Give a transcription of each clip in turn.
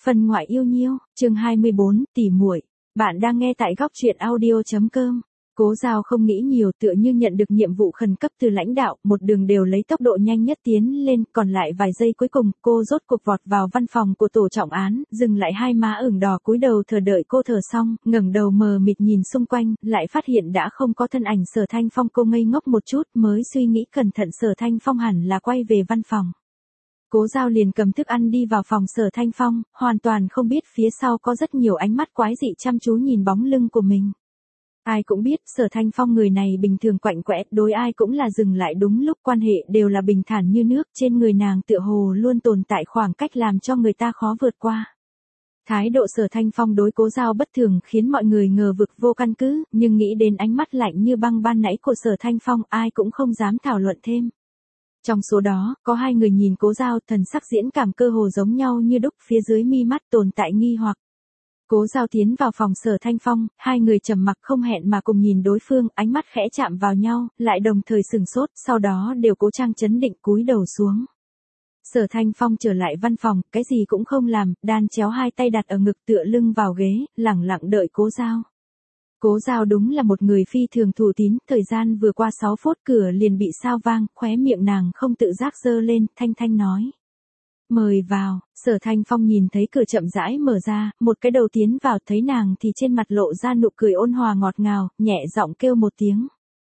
Phần ngoại yêu nhiêu, chương 24, tỉ muội. Bạn đang nghe tại góc truyện audio.com. Cố Giao không nghĩ nhiều, tựa như nhận được nhiệm vụ khẩn cấp từ lãnh đạo, một đường đều lấy tốc độ nhanh nhất tiến lên, còn lại vài giây cuối cùng, cô rốt cuộc vọt vào văn phòng của tổ trọng án, dừng lại, hai má ửng đỏ cúi đầu thở. Đợi cô thở xong, ngẩng đầu mờ mịt nhìn xung quanh, lại phát hiện đã không có thân ảnh Sở Thanh Phong. Cô ngây ngốc một chút, mới suy nghĩ cẩn thận, Sở Thanh Phong hẳn là quay về văn phòng. Cố Giao liền cầm thức ăn đi vào phòng Sở Thanh Phong, hoàn toàn không biết phía sau có rất nhiều ánh mắt quái dị chăm chú nhìn bóng lưng của mình. Ai cũng biết Sở Thanh Phong người này bình thường quạnh quẽ, đối ai cũng là dừng lại đúng lúc, quan hệ đều là bình thản như nước, trên người nàng tựa hồ luôn tồn tại khoảng cách làm cho người ta khó vượt qua. Thái độ Sở Thanh Phong đối Cố Giao bất thường khiến mọi người ngờ vực vô căn cứ, nhưng nghĩ đến ánh mắt lạnh như băng ban nãy của Sở Thanh Phong, ai cũng không dám thảo luận thêm. Trong số đó, có hai người nhìn Cố Giao, thần sắc diễn cảm cơ hồ giống nhau như đúc, phía dưới mi mắt tồn tại nghi hoặc. Cố Giao tiến vào phòng Sở Thanh Phong, hai người trầm mặc không hẹn mà cùng nhìn đối phương, ánh mắt khẽ chạm vào nhau, lại đồng thời sừng sốt, sau đó đều cố trang trấn định cúi đầu xuống. Sở Thanh Phong trở lại văn phòng, cái gì cũng không làm, đan chéo hai tay đặt ở ngực tựa lưng vào ghế, lẳng lặng đợi Cố Giao. Cố Giao đúng là một người phi thường thủ tín, thời gian vừa qua 6 phút cửa liền bị sao vang, khóe miệng nàng không tự giác giơ lên, thanh thanh nói. Mời vào. Sở Thanh Phong nhìn thấy cửa chậm rãi mở ra, một cái đầu tiến vào, thấy nàng thì trên mặt lộ ra nụ cười ôn hòa ngọt ngào, nhẹ giọng kêu một tiếng.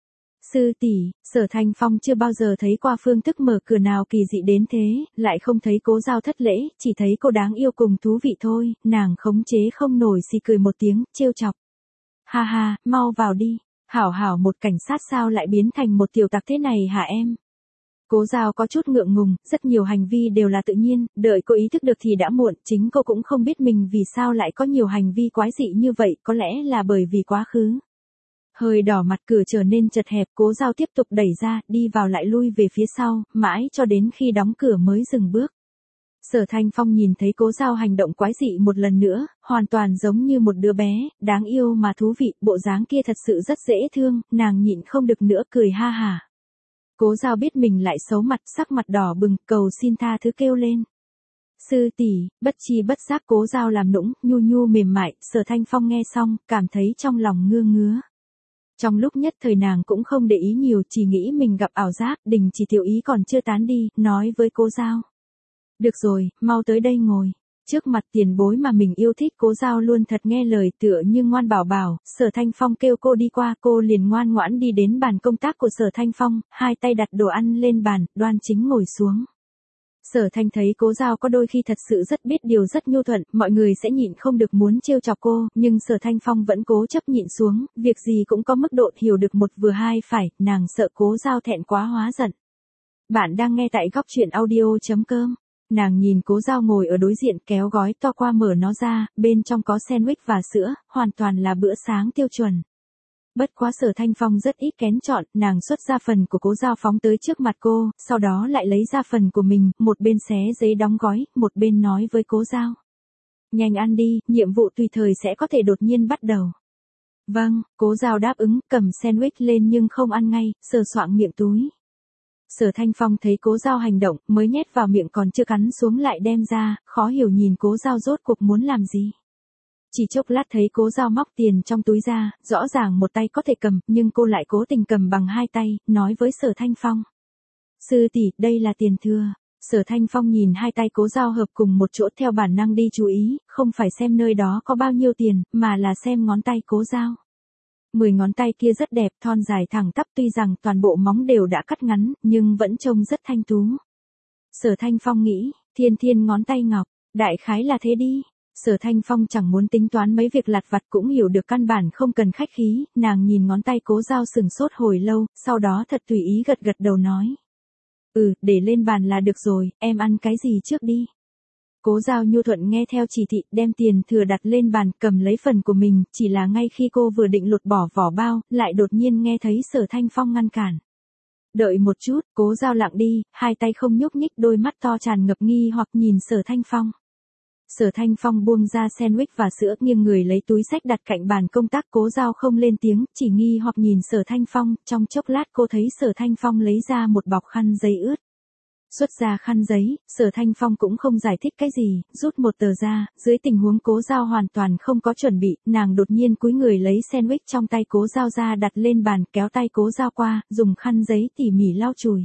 Sư tỷ. Sở Thanh Phong chưa bao giờ thấy qua phương thức mở cửa nào kỳ dị đến thế, lại không thấy Cố Giao thất lễ, chỉ thấy cô đáng yêu cùng thú vị thôi, nàng khống chế không nổi xì cười một tiếng, trêu chọc. Ha ha, mau vào đi, hảo hảo một cảnh sát sao lại biến thành một tiểu tặc thế này hả em? Cố Giao có chút ngượng ngùng, rất nhiều hành vi đều là tự nhiên, đợi cô ý thức được thì đã muộn, chính cô cũng không biết mình vì sao lại có nhiều hành vi quái dị như vậy, có lẽ là bởi vì quá khứ. Hơi đỏ mặt, cửa trở nên chật hẹp, Cố Giao tiếp tục đẩy ra, đi vào lại lui về phía sau, mãi cho đến khi đóng cửa mới dừng bước. Sở Thanh Phong nhìn thấy Cố Giao hành động quái dị một lần nữa, hoàn toàn giống như một đứa bé, đáng yêu mà thú vị, bộ dáng kia thật sự rất dễ thương, nàng nhịn không được nữa cười ha hả. Cố Giao biết mình lại xấu mặt, sắc mặt đỏ bừng, cầu xin tha thứ kêu lên. Sư tỷ. Bất chi bất giác Cố Giao làm nũng, nhu nhu mềm mại, Sở Thanh Phong nghe xong, cảm thấy trong lòng ngứa ngứa. Trong lúc nhất thời nàng cũng không để ý nhiều, chỉ nghĩ mình gặp ảo giác, Đình Chỉ tiểu ý còn chưa tán đi, nói với Cố Giao. Được rồi, mau tới đây ngồi. Trước mặt tiền bối mà mình yêu thích, Cố Giao luôn thật nghe lời, tựa như ngoan bảo bảo. Sở Thanh Phong kêu cô đi qua, cô liền ngoan ngoãn đi đến bàn công tác của Sở Thanh Phong, hai tay đặt đồ ăn lên bàn, đoan chính ngồi xuống. Sở Thanh thấy Cố Giao có đôi khi thật sự rất biết điều, rất nhu thuận, mọi người sẽ nhịn không được muốn trêu chọc cô, nhưng Sở Thanh Phong vẫn cố chấp nhịn xuống, việc gì cũng có mức độ, hiểu được một vừa hai phải, nàng sợ Cố Giao thẹn quá hóa giận. Bạn đang nghe tại góc truyện audio.com. Nàng nhìn Cố Giao ngồi ở đối diện, kéo gói to qua mở nó ra, bên trong có sandwich và sữa, hoàn toàn là bữa sáng tiêu chuẩn. Bất quá Sở Thanh Phong rất ít kén chọn, nàng xuất ra phần của Cố Giao phóng tới trước mặt cô, sau đó lại lấy ra phần của mình, một bên xé giấy đóng gói, một bên nói với Cố Giao. Nhanh ăn đi, nhiệm vụ tùy thời sẽ có thể đột nhiên bắt đầu. Vâng, Cố Giao đáp ứng, cầm sandwich lên nhưng không ăn ngay, sờ soạng miệng túi. Sở Thanh Phong thấy Cố Giao hành động, mới nhét vào miệng còn chưa cắn xuống lại đem ra, khó hiểu nhìn Cố Giao rốt cuộc muốn làm gì. Chỉ chốc lát thấy Cố Giao móc tiền trong túi ra, rõ ràng một tay có thể cầm, nhưng cô lại cố tình cầm bằng hai tay, nói với Sở Thanh Phong. Sư tỷ, đây là tiền thừa. Sở Thanh Phong nhìn hai tay Cố Giao hợp cùng một chỗ, theo bản năng đi chú ý, không phải xem nơi đó có bao nhiêu tiền, mà là xem ngón tay Cố Giao. 10 ngón tay kia rất đẹp, thon dài thẳng tắp, tuy rằng toàn bộ móng đều đã cắt ngắn, nhưng vẫn trông rất thanh tú. Sở Thanh Phong nghĩ, thiên thiên ngón tay ngọc, đại khái là thế đi. Sở Thanh Phong chẳng muốn tính toán mấy việc lặt vặt, cũng hiểu được căn bản không cần khách khí, nàng nhìn ngón tay Cố Giao sừng sốt hồi lâu, sau đó thật tùy ý gật gật đầu nói. Để lên bàn là được rồi, em ăn cái gì trước đi. Cố Giao nhu thuận nghe theo chỉ thị, đem tiền thừa đặt lên bàn, cầm lấy phần của mình, chỉ là ngay khi cô vừa định lột bỏ vỏ bao, lại đột nhiên nghe thấy Sở Thanh Phong ngăn cản. Đợi một chút, Cố Giao lặng đi, hai tay không nhúc nhích, đôi mắt to tràn ngập nghi hoặc nhìn Sở Thanh Phong. Sở Thanh Phong buông ra sandwich và sữa, nghiêng người lấy túi xách đặt cạnh bàn công tác. Cố Giao không lên tiếng, chỉ nghi hoặc nhìn Sở Thanh Phong, trong chốc lát cô thấy Sở Thanh Phong lấy ra một bọc khăn giấy ướt. Xuất ra khăn giấy, Sở Thanh Phong cũng không giải thích cái gì, rút một tờ ra, dưới tình huống Cố Giao hoàn toàn không có chuẩn bị, nàng đột nhiên cúi người lấy sandwich trong tay Cố Giao ra đặt lên bàn, kéo tay Cố Giao qua, dùng khăn giấy tỉ mỉ lau chùi.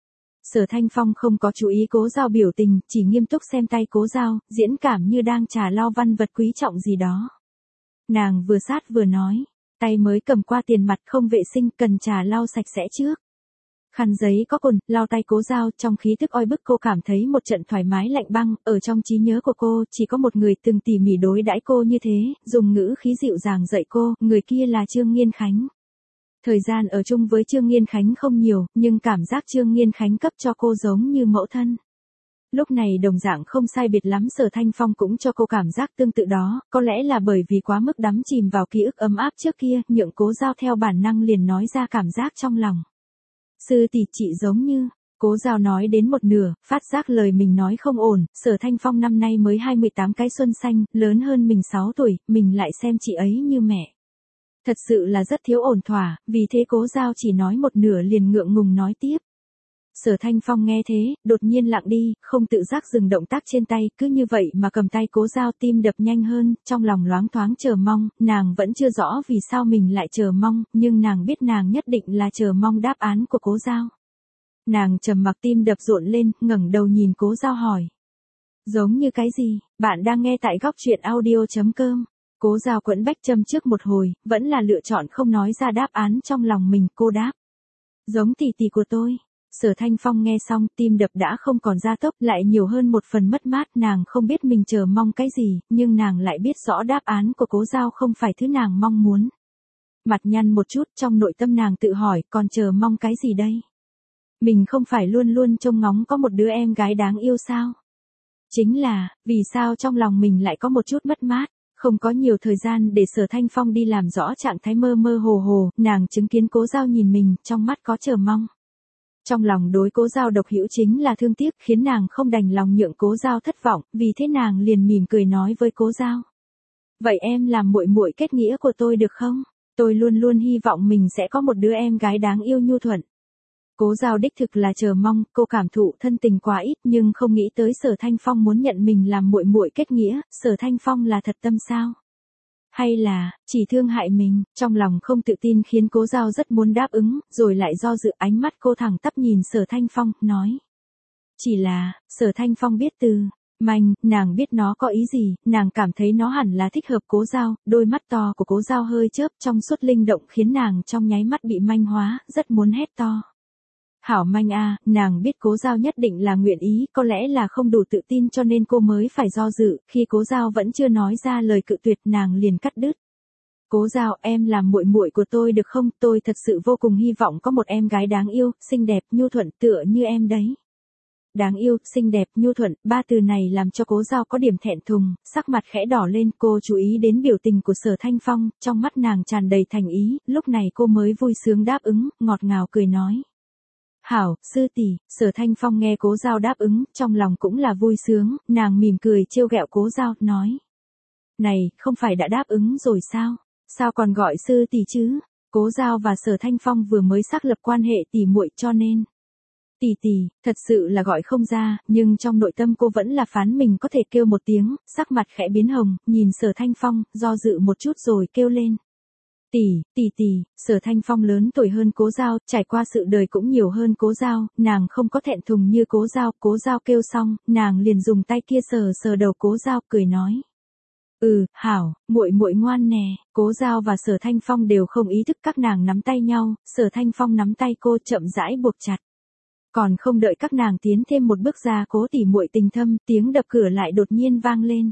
Sở Thanh Phong không có chú ý Cố Giao biểu tình, chỉ nghiêm túc xem tay Cố Giao, diễn cảm như đang trà lau văn vật quý trọng gì đó. Nàng vừa sát vừa nói, tay mới cầm qua tiền mặt không vệ sinh, cần trà lau sạch sẽ trước. Khăn giấy có cồn, lau tay Cố Giao, trong khí thức oi bức cô cảm thấy một trận thoải mái lạnh băng, ở trong trí nhớ của cô, chỉ có một người từng tỉ mỉ đối đãi cô như thế, dùng ngữ khí dịu dàng dạy cô, người kia là Trương Nghiên Khánh. Thời gian ở chung với Trương Nghiên Khánh không nhiều, nhưng cảm giác Trương Nghiên Khánh cấp cho cô giống như mẫu thân. Lúc này đồng dạng không sai biệt lắm, Sở Thanh Phong cũng cho cô cảm giác tương tự đó, có lẽ là bởi vì quá mức đắm chìm vào ký ức ấm áp trước kia, nhượng Cố Giao theo bản năng liền nói ra cảm giác trong lòng. Sư tỷ, chị giống như, Cố Giao nói đến một nửa, phát giác lời mình nói không ổn, Sở Thanh Phong năm nay mới 28 cái xuân xanh, lớn hơn mình 6 tuổi, mình lại xem chị ấy như mẹ. Thật sự là rất thiếu ổn thỏa, vì thế Cố Giao chỉ nói một nửa liền ngượng ngùng nói tiếp. Sở Thanh Phong nghe thế, đột nhiên lặng đi, không tự giác dừng động tác trên tay, cứ như vậy mà cầm tay Cố Giao, tim đập nhanh hơn, trong lòng loáng thoáng chờ mong, nàng vẫn chưa rõ vì sao mình lại chờ mong, nhưng nàng biết nàng nhất định là chờ mong đáp án của Cố Giao. Nàng trầm mặc, tim đập rộn lên, ngẩng đầu nhìn Cố Giao hỏi. Giống như cái gì? Bạn đang nghe tại góc truyện audio.com. Cố Giao quẫn bách châm trước một hồi, vẫn là lựa chọn không nói ra đáp án trong lòng mình, cô đáp. Giống tỷ tỷ của tôi. Sở Thanh Phong nghe xong, tim đập đã không còn gia tốc, lại nhiều hơn một phần mất mát, nàng không biết mình chờ mong cái gì, nhưng nàng lại biết rõ đáp án của Cố Giao không phải thứ nàng mong muốn. Mặt nhăn một chút, trong nội tâm nàng tự hỏi, còn chờ mong cái gì đây? Mình không phải luôn luôn trông ngóng có một đứa em gái đáng yêu sao? Chính là, vì sao trong lòng mình lại có một chút mất mát? Không có nhiều thời gian để Sở Thanh Phong đi làm rõ trạng thái mơ mơ hồ hồ, nàng chứng kiến Cố Giao nhìn mình, trong mắt có chờ mong. Trong lòng đối Cố Giao độc hữu chính là thương tiếc, khiến nàng không đành lòng nhượng Cố Giao thất vọng, vì thế nàng liền mỉm cười nói với Cố Giao. Vậy em làm muội muội kết nghĩa của tôi được không? Tôi luôn luôn hy vọng mình sẽ có một đứa em gái đáng yêu nhu thuận. Cố Giao đích thực là chờ mong, cô cảm thụ thân tình quá ít, nhưng không nghĩ tới Sở Thanh Phong muốn nhận mình làm muội muội kết nghĩa, Sở Thanh Phong là thật tâm sao? Hay là, chỉ thương hại mình, trong lòng không tự tin khiến Cố Giao rất muốn đáp ứng, rồi lại do dự, ánh mắt cô thẳng tắp nhìn Sở Thanh Phong, nói. Chỉ là, Sở Thanh Phong biết từ, manh, nàng biết nó có ý gì, nàng cảm thấy nó hẳn là thích hợp Cố Giao, đôi mắt to của Cố Giao hơi chớp trong suốt linh động khiến nàng trong nháy mắt bị manh hóa, rất muốn hét to. Hảo manh a, nàng biết Cố Giao nhất định là nguyện ý, có lẽ là không đủ tự tin cho nên cô mới phải do dự, khi Cố Giao vẫn chưa nói ra lời cự tuyệt nàng liền cắt đứt. Cố Giao, em làm muội muội của tôi được không? Tôi thật sự vô cùng hy vọng có một em gái đáng yêu, xinh đẹp, nhu thuận tựa như em đấy. Đáng yêu, xinh đẹp, nhu thuận, ba từ này làm cho Cố Giao có điểm thẹn thùng, sắc mặt khẽ đỏ lên, cô chú ý đến biểu tình của Sở Thanh Phong, trong mắt nàng tràn đầy thành ý, lúc này cô mới vui sướng đáp ứng, ngọt ngào cười nói. Hảo, sư tỷ. Sở Thanh Phong nghe Cố Giao đáp ứng, trong lòng cũng là vui sướng, nàng mỉm cười trêu ghẹo Cố Giao, nói. Này, không phải đã đáp ứng rồi sao? Sao còn gọi sư tỷ chứ? Cố Giao và Sở Thanh Phong vừa mới xác lập quan hệ tỷ muội cho nên. Tỷ tỷ, thật sự là gọi không ra, nhưng trong nội tâm cô vẫn là phán mình có thể kêu một tiếng, sắc mặt khẽ biến hồng, nhìn Sở Thanh Phong, do dự một chút rồi kêu lên. Tỷ, Sở Thanh Phong lớn tuổi hơn Cố Giao, trải qua sự đời cũng nhiều hơn Cố Giao, nàng không có thẹn thùng như Cố Giao kêu xong, nàng liền dùng tay kia sờ sờ đầu Cố Giao, cười nói. Hảo, muội muội ngoan nè, Cố Giao và Sở Thanh Phong đều không ý thức các nàng nắm tay nhau, Sở Thanh Phong nắm tay cô chậm rãi buộc chặt. Còn không đợi các nàng tiến thêm một bước ra Cố tỷ muội tình thâm, tiếng đập cửa lại đột nhiên vang lên.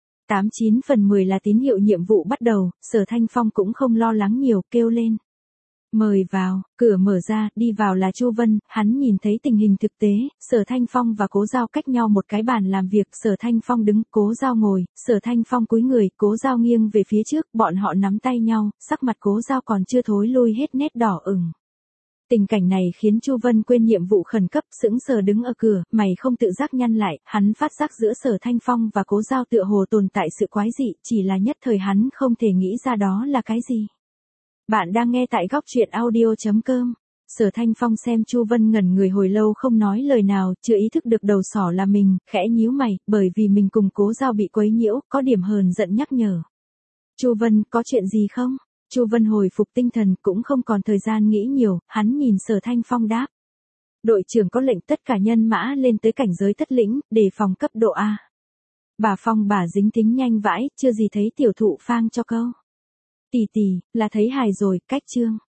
89/10 là tín hiệu nhiệm vụ bắt đầu, Sở Thanh Phong cũng không lo lắng nhiều, kêu lên. Mời vào, cửa mở ra, đi vào là Chu Vân, hắn nhìn thấy tình hình thực tế, Sở Thanh Phong và Cố Giao cách nhau một cái bàn làm việc, Sở Thanh Phong đứng, Cố Giao ngồi, Sở Thanh Phong cúi người, Cố Giao nghiêng về phía trước, bọn họ nắm tay nhau, sắc mặt Cố Giao còn chưa thối lui hết nét đỏ ửng. Tình cảnh này khiến Chu Vân quên nhiệm vụ khẩn cấp, sững sờ đứng ở cửa, mày không tự giác nhăn lại, hắn phát giác giữa Sở Thanh Phong và Cố Giao tựa hồ tồn tại sự quái dị, chỉ là nhất thời hắn không thể nghĩ ra đó là cái gì. Bạn đang nghe tại góc truyện audio.com. Sở Thanh Phong xem Chu Vân ngẩn người hồi lâu không nói lời nào, chưa ý thức được đầu sỏ là mình, khẽ nhíu mày, bởi vì mình cùng Cố Giao bị quấy nhiễu, có điểm hờn giận nhắc nhở. Chu Vân, có chuyện gì không? Chu Vân hồi phục tinh thần, cũng không còn thời gian nghĩ nhiều, hắn nhìn Sở Thanh Phong đáp. Đội trưởng có lệnh tất cả nhân mã lên tới cảnh giới thất lĩnh, đề phòng cấp độ A. Bà Phong bà dính tính nhanh vãi, chưa gì thấy tiểu thụ phang cho câu. Tỷ tỷ, là thấy hài rồi, cách chương.